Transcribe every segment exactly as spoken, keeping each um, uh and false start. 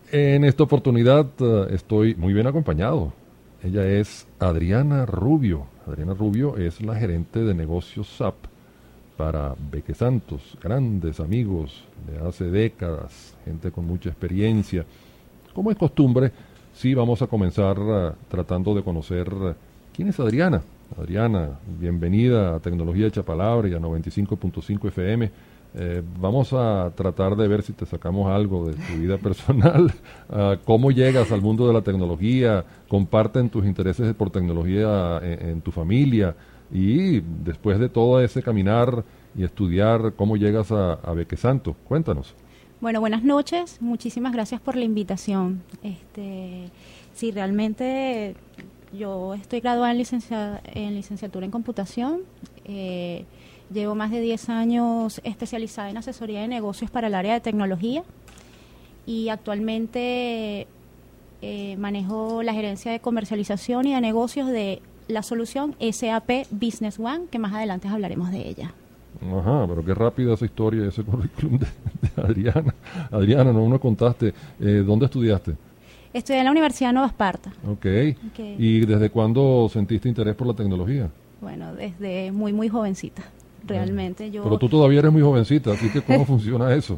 En esta oportunidad uh, estoy muy bien acompañado. Ella es Adriana Rubio. Adriana Rubio es la gerente de negocios S A P para Beque Santos, grandes amigos de hace décadas, gente con mucha experiencia. Como es costumbre, sí vamos a comenzar uh, tratando de conocer uh, quién es Adriana. Adriana, bienvenida a Tecnología Hecha Palabra y a noventa y cinco punto cinco F M. Eh, vamos a tratar de ver si te sacamos algo de tu vida personal, uh, cómo llegas al mundo de la tecnología, comparten tus intereses por tecnología en, en tu familia y después de todo ese caminar y estudiar, cómo llegas a, a Beque Santos. Cuéntanos. Bueno, buenas noches, muchísimas gracias por la invitación. Este, sí, realmente yo estoy graduada en, licencia, en licenciatura en computación. Eh, Llevo más de diez años especializada en asesoría de negocios para el área de tecnología y actualmente eh, manejo la gerencia de comercialización y de negocios de la solución S A P Business One, que más adelante hablaremos de ella. Ajá, pero qué rápida esa historia, ese currículum de, de Adriana. Adriana, no nos contaste, eh, ¿dónde estudiaste? Estudié en la Universidad de Nueva Esparta. Okay. ok. ¿Y desde cuándo sentiste interés por la tecnología? Bueno, desde muy, muy jovencita. Realmente yo... Pero tú todavía eres muy jovencita, así que ¿cómo funciona eso?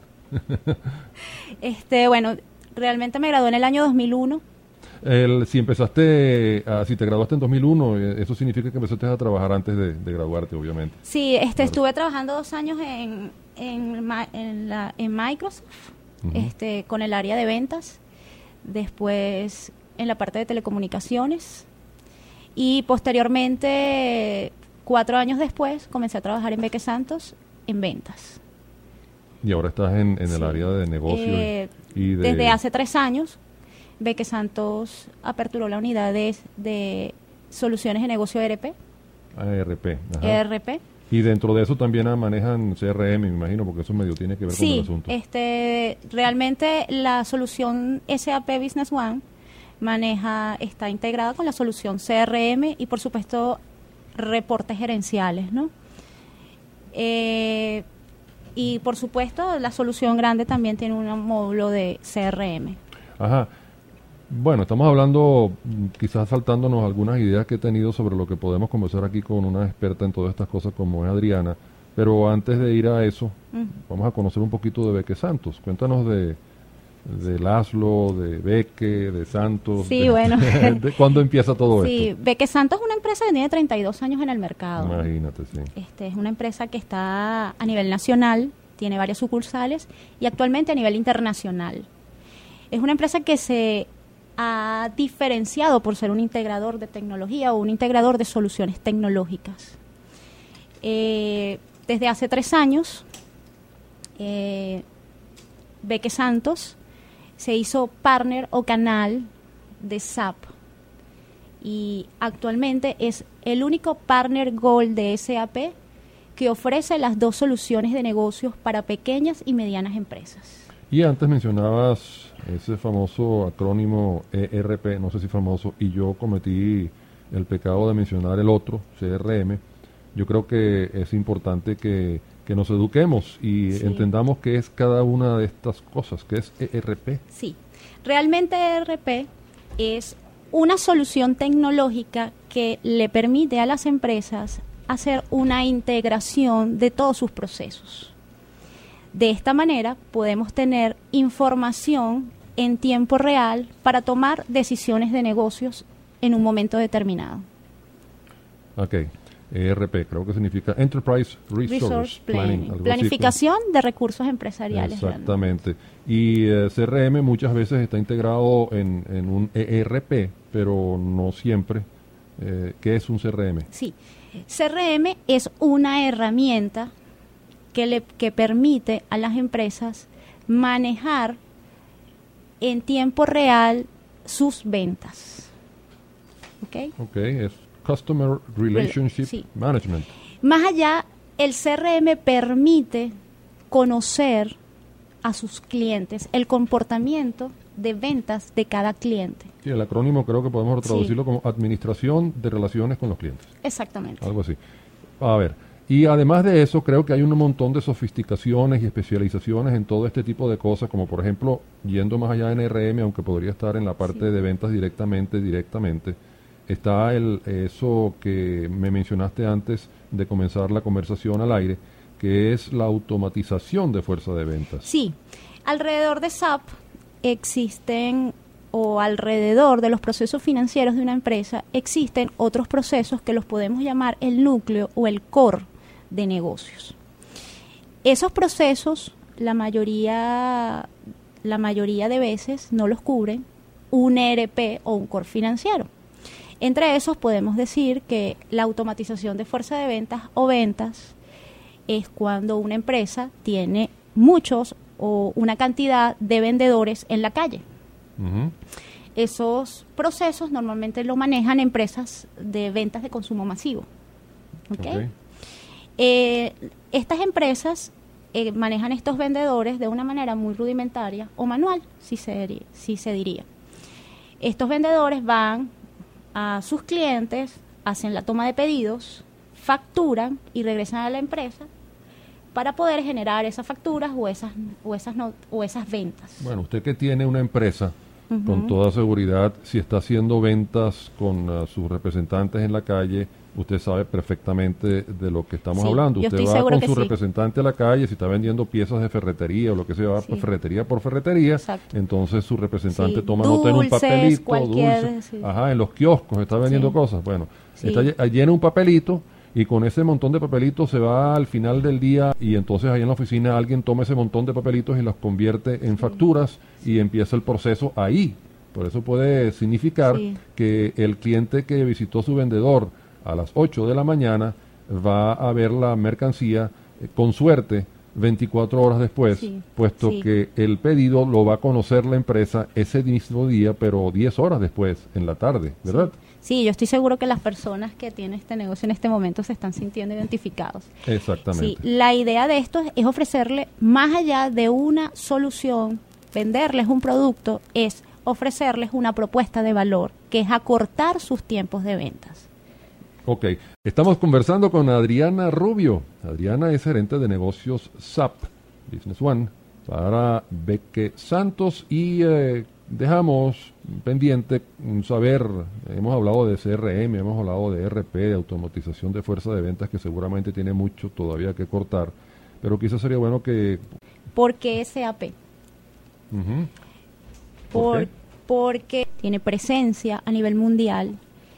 este, bueno, realmente me gradué en el año dos mil uno. El, si empezaste, a, si te graduaste en dos mil uno, eso significa que empezaste a trabajar antes de, de graduarte, obviamente. Sí, este, claro. Estuve trabajando dos años en, en, en, la, en Microsoft, uh-huh. este, con el área de ventas, después en la parte de telecomunicaciones y posteriormente... Cuatro años después comencé a trabajar en Beque Santos en ventas. Y ahora estás en, en sí. el área de negocio. Eh, y de... Desde hace tres años, Beque Santos aperturó la unidad de, de soluciones de negocio E R P. Ah, E R P. Ajá. E R P. Y dentro de eso también manejan C R M, me imagino, porque eso medio tiene que ver sí, con el asunto. Sí, este, realmente la solución S A P Business One maneja, está integrada con la solución C R M y por supuesto reportes gerenciales, ¿no? Eh, y por supuesto la solución grande también tiene un módulo de C R M. Ajá. Bueno, estamos hablando, quizás saltándonos algunas ideas que he tenido sobre lo que podemos conversar aquí con una experta en todas estas cosas como es Adriana, pero antes de ir a eso, uh-huh. vamos a conocer un poquito de Beque Santos. Cuéntanos de de Laszlo, de Beque, de Santos. Sí, de, bueno. de, ¿Cuándo empieza todo sí, esto? Sí, Beque Santos es una empresa que tiene treinta y dos años en el mercado. Imagínate, sí. Este, es una empresa que está a nivel nacional, tiene varias sucursales y actualmente a nivel internacional. Es una empresa que se ha diferenciado por ser un integrador de tecnología o un integrador de soluciones tecnológicas. Eh, desde hace tres años, eh, Beque Santos se hizo partner o canal de S A P y actualmente es el único partner Gold de S A P que ofrece las dos soluciones de negocios para pequeñas y medianas empresas. Y antes mencionabas ese famoso acrónimo E R P, no sé si famoso, y yo cometí el pecado de mencionar el otro, C R M. Yo creo que es importante que que nos eduquemos y sí. entendamos qué es cada una de estas cosas, qué es E R P. Sí, realmente E R P es una solución tecnológica que le permite a las empresas hacer una integración de todos sus procesos. De esta manera podemos tener información en tiempo real para tomar decisiones de negocios en un momento determinado. Ok. E R P, creo que significa Enterprise Resource, Resource Planning. Planning. Planificación así, de recursos empresariales. Exactamente. Realmente. Y eh, C R M muchas veces está integrado en, en un E R P, pero no siempre. Eh, ¿Qué es un C R M? Sí, C R M es una herramienta que, le, que permite a las empresas manejar en tiempo real sus ventas. ¿Ok? Ok, es Customer Relationship sí. Management. Más allá, el C R M permite conocer a sus clientes, el comportamiento de ventas de cada cliente. Sí, el acrónimo creo que podemos traducirlo sí. como Administración de Relaciones con los Clientes. Exactamente. Algo así. A ver, Y además de eso, creo que hay un montón de sofisticaciones y especializaciones en todo este tipo de cosas, como por ejemplo, yendo más allá en R M, aunque podría estar en la parte sí. de ventas directamente, directamente, está el eso que me mencionaste antes de comenzar la conversación al aire, que es la automatización de fuerza de ventas. Sí, alrededor de S A P existen, o alrededor de los procesos financieros de una empresa, existen otros procesos que los podemos llamar el núcleo o el core de negocios. Esos procesos, la mayoría, la mayoría de veces no los cubren un E R P o un core financiero. Entre esos podemos decir que la automatización de fuerza de ventas o ventas es cuando una empresa tiene muchos o una cantidad de vendedores en la calle. Uh-huh. Esos procesos normalmente lo manejan empresas de ventas de consumo masivo. ¿Okay? Okay. Eh, estas empresas eh, manejan estos vendedores de una manera muy rudimentaria o manual, si se, si se diría. Estos vendedores van a sus clientes, hacen la toma de pedidos, facturan y regresan a la empresa para poder generar esas facturas o esas o esas no, o esas ventas. Bueno, usted que tiene una empresa, uh-huh. con toda seguridad, si está haciendo ventas con uh, sus representantes en la calle, usted sabe perfectamente de lo que estamos sí, hablando. Usted va con su sí. representante a la calle, si está vendiendo piezas de ferretería o lo que sea, va sí. ferretería por ferretería, exacto. entonces su representante sí. toma nota en un papelito, dulce, sí. ajá, en los kioscos está vendiendo sí. cosas. Bueno, sí. está, llena un papelito y con ese montón de papelitos se va al final del día y entonces ahí en la oficina alguien toma ese montón de papelitos y los convierte en sí. facturas y empieza el proceso ahí. Por eso puede significar sí. que el cliente que visitó su vendedor a las ocho de la mañana va a ver la mercancía eh, con suerte veinticuatro horas después, sí, puesto sí. que el pedido lo va a conocer la empresa ese mismo día, pero diez horas después, en la tarde, ¿verdad? Sí. Sí, yo estoy seguro que las personas que tienen este negocio en este momento se están sintiendo identificados. Exactamente. Sí, la idea de esto es ofrecerle, más allá de una solución, venderles un producto, es ofrecerles una propuesta de valor, que es acortar sus tiempos de ventas. Ok, estamos conversando con Adriana Rubio. Adriana es gerente de negocios S A P, Business One, para Beque Santos y eh, dejamos pendiente saber, hemos hablado de C R M, hemos hablado de E R P, de automatización de fuerza de ventas, que seguramente tiene mucho todavía que cortar, pero quizás sería bueno que... ¿Por qué S A P? Uh-huh. ¿Por, ¿Por qué? Porque tiene presencia a nivel mundial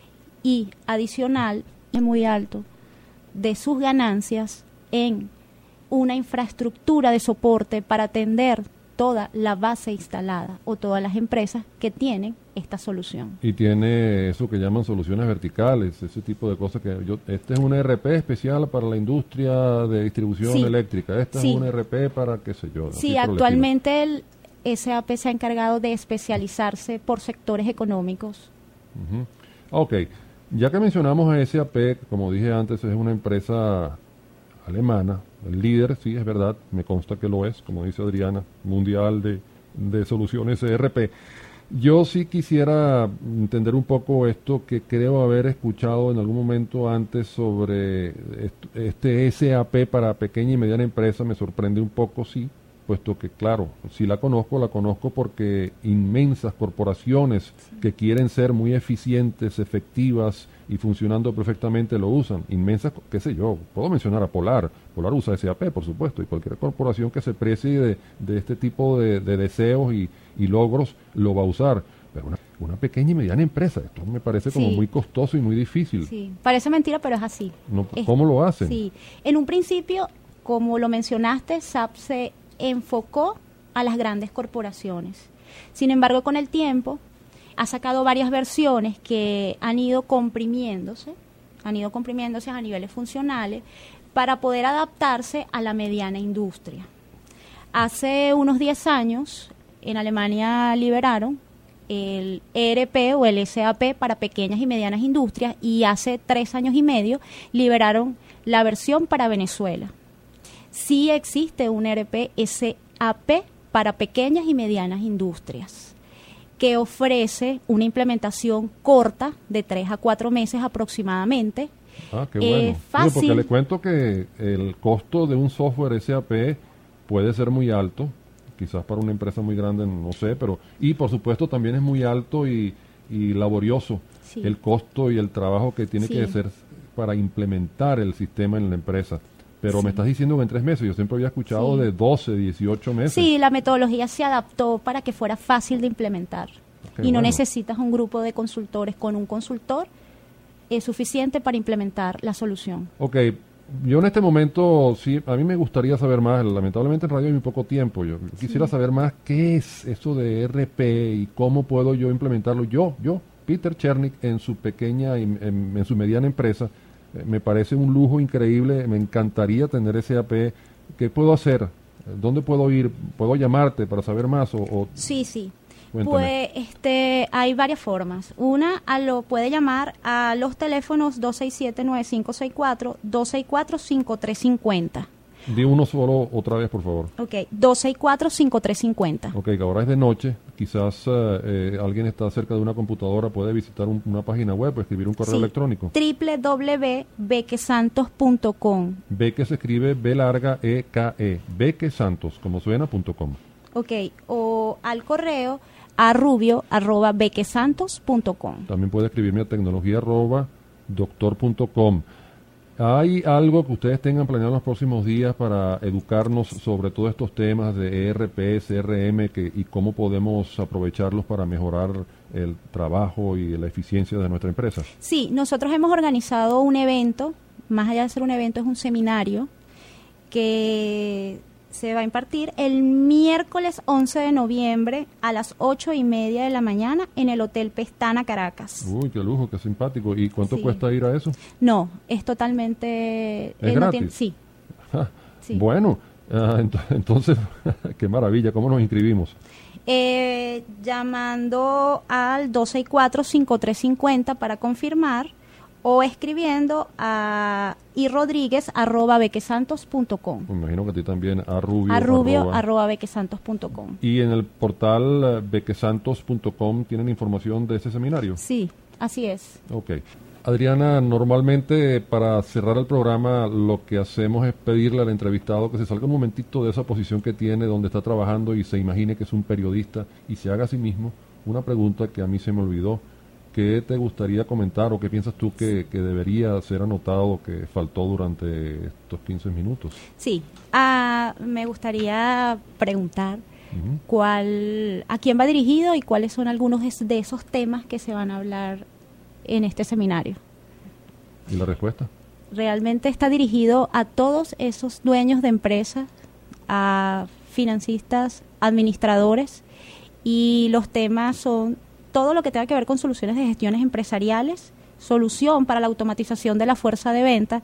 y adicional, es muy alto, de sus ganancias en una infraestructura de soporte para atender toda la base instalada o todas las empresas que tienen esta solución. Y tiene eso que llaman soluciones verticales, ese tipo de cosas que yo, este es un E R P especial para la industria de distribución sí. eléctrica, este sí. es un E R P para qué sé yo. Sí, actualmente el S A P se ha encargado de especializarse por sectores económicos. Uh-huh. Ok, ya que mencionamos a S A P, como dije antes, es una empresa alemana, el líder, sí, es verdad, me consta que lo es, como dice Adriana, mundial de, de soluciones E R P. Yo sí quisiera entender un poco esto que creo haber escuchado en algún momento antes sobre este S A P para pequeña y mediana empresa, me sorprende un poco, sí, puesto que, claro, si la conozco, la conozco porque inmensas corporaciones sí. que quieren ser muy eficientes, efectivas y funcionando perfectamente lo usan. Inmensas, qué sé yo, puedo mencionar a Polar. Polar usa S A P, por supuesto, y cualquier corporación que se precie de, de este tipo de, de deseos y, y logros lo va a usar. Pero una, una pequeña y mediana empresa, esto me parece como sí. muy costoso y muy difícil. Sí, parece mentira, pero es así. No, es, ¿Cómo lo hacen? Sí, en un principio, como lo mencionaste, S A P se enfocó a las grandes corporaciones. Sin embargo, con el tiempo ha sacado varias versiones que han ido comprimiéndose, han ido comprimiéndose a niveles funcionales para poder adaptarse a la mediana industria. Hace unos diez años en Alemania liberaron el E R P o el S A P para pequeñas y medianas industrias y hace tres años y medio liberaron la versión para Venezuela. Sí existe un E R P S A P para pequeñas y medianas industrias que ofrece una implementación corta de tres a cuatro meses aproximadamente Ah, qué eh, bueno. fácil. Sí, porque le cuento que el costo de un software S A P puede ser muy alto, quizás para una empresa muy grande, no sé, pero y por supuesto también es muy alto y, y laborioso Sí. el costo y el trabajo que tiene Sí. que hacer para implementar el sistema en la empresa. Pero Sí. me estás diciendo que en tres meses, yo siempre había escuchado Sí. de doce, dieciocho meses. Sí, la metodología se adaptó para que fuera fácil de implementar. Qué y no bueno. necesitas un grupo de consultores. Con un consultor es suficiente para implementar la solución. Ok, yo en este momento, sí, a mí me gustaría saber más, lamentablemente en radio hay muy poco tiempo, yo quisiera Sí. saber más qué es eso de E R P y cómo puedo yo implementarlo, yo, yo, Peter Chernik, en su pequeña, y en, en su mediana empresa, eh, me parece un lujo increíble, me encantaría tener ese A P, ¿qué puedo hacer? ¿Dónde puedo ir? ¿Puedo llamarte para saber más? O, o Sí, sí. Cuéntame. Pues este, hay varias formas. Una, a lo puede llamar a los teléfonos dos seis siete, nueve cinco seis cuatro, dos seis cuatro, cinco tres cinco cero. di uno solo otra vez, por favor. Ok, dos seis cuatro, cinco tres cinco cero. Ok, que ahora es de noche, quizás eh, eh, alguien está cerca de una computadora, puede visitar un- una página web o escribir un correo Sí. electrónico. doble u doble u doble u punto bequesantos punto com. B que se escribe B larga E K E, bequesantos, como suena, punto com. Ok, o al correo a rubio arroba bequesantos punto com. También puede escribirme a tecnología arroba doctor punto com. ¿Hay algo que ustedes tengan planeado en los próximos días para educarnos sobre todos estos temas de E R P, C R M que, y cómo podemos aprovecharlos para mejorar el trabajo y la eficiencia de nuestra empresa? Sí, nosotros hemos organizado un evento, más allá de ser un evento, es un seminario que se va a impartir el miércoles once de noviembre a las ocho y media de la mañana en el Hotel Pestana, Caracas. Uy, qué lujo, qué simpático. ¿Y cuánto Sí. cuesta ir a eso? No, es totalmente... ¿Es eh, no gratis? tiene- sí, sí. Bueno, ah, ent- entonces, qué maravilla, ¿cómo nos inscribimos? Eh, llamando al dos seis cuatro, cinco tres cinco cero para confirmar o escribiendo a irodríguez arroba bequesantos punto com. Me imagino que a ti también, a Rubio. A rubio arroba. arroba bequesantos punto com. Y en el portal eh, bequesantos punto com tienen información de ese seminario. Sí, así es. Ok. Adriana, normalmente para cerrar el programa lo que hacemos es pedirle al entrevistado que se salga un momentito de esa posición que tiene, donde está trabajando y se imagine que es un periodista y se haga a sí mismo una pregunta que a mí se me olvidó. ¿Qué te gustaría comentar o qué piensas tú que, que debería ser anotado, que faltó durante estos quince minutos? Sí, ah, me gustaría preguntar Ujú. cuál, a quién va dirigido y cuáles son algunos de de esos temas que se van a hablar en este seminario. ¿Y la respuesta? Realmente está dirigido a todos esos dueños de empresas, a financistas, administradores, y los temas son todo lo que tenga que ver con soluciones de gestiones empresariales, solución para la automatización de la fuerza de venta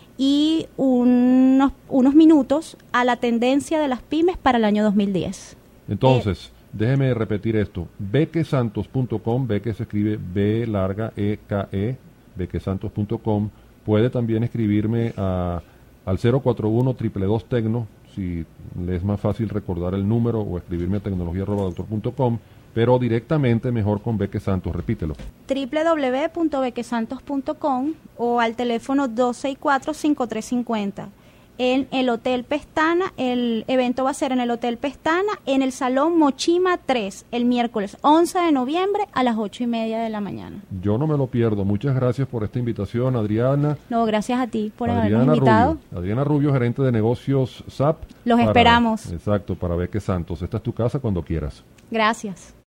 y unos, unos minutos a la tendencia de las pymes para el año dos mil diez. Entonces, déjeme repetir esto. bequesantos punto com, Beque se escribe B larga E K E, bequesantos punto com. Puede también escribirme a, al cero cuatro uno, dos dos dos, Tecno, si le es más fácil recordar el número, o escribirme a tecnología arroba doctor punto com, pero directamente mejor con Beque Santos, repítelo. doble u doble u doble u punto bequesantos punto com o al teléfono dos seis cuatro, cinco tres cinco cero. En el Hotel Pestana, el evento va a ser en el Hotel Pestana, en el Salón Mochima tres, el miércoles once de noviembre a las ocho y media de la mañana. Yo no me lo pierdo. Muchas gracias por esta invitación, Adriana. No, gracias a ti por Adriana habernos invitado. Rubio. Adriana Rubio, gerente de negocios S A P. Los para- esperamos. Exacto, para Beque Santos. Esta es tu casa cuando quieras. Gracias.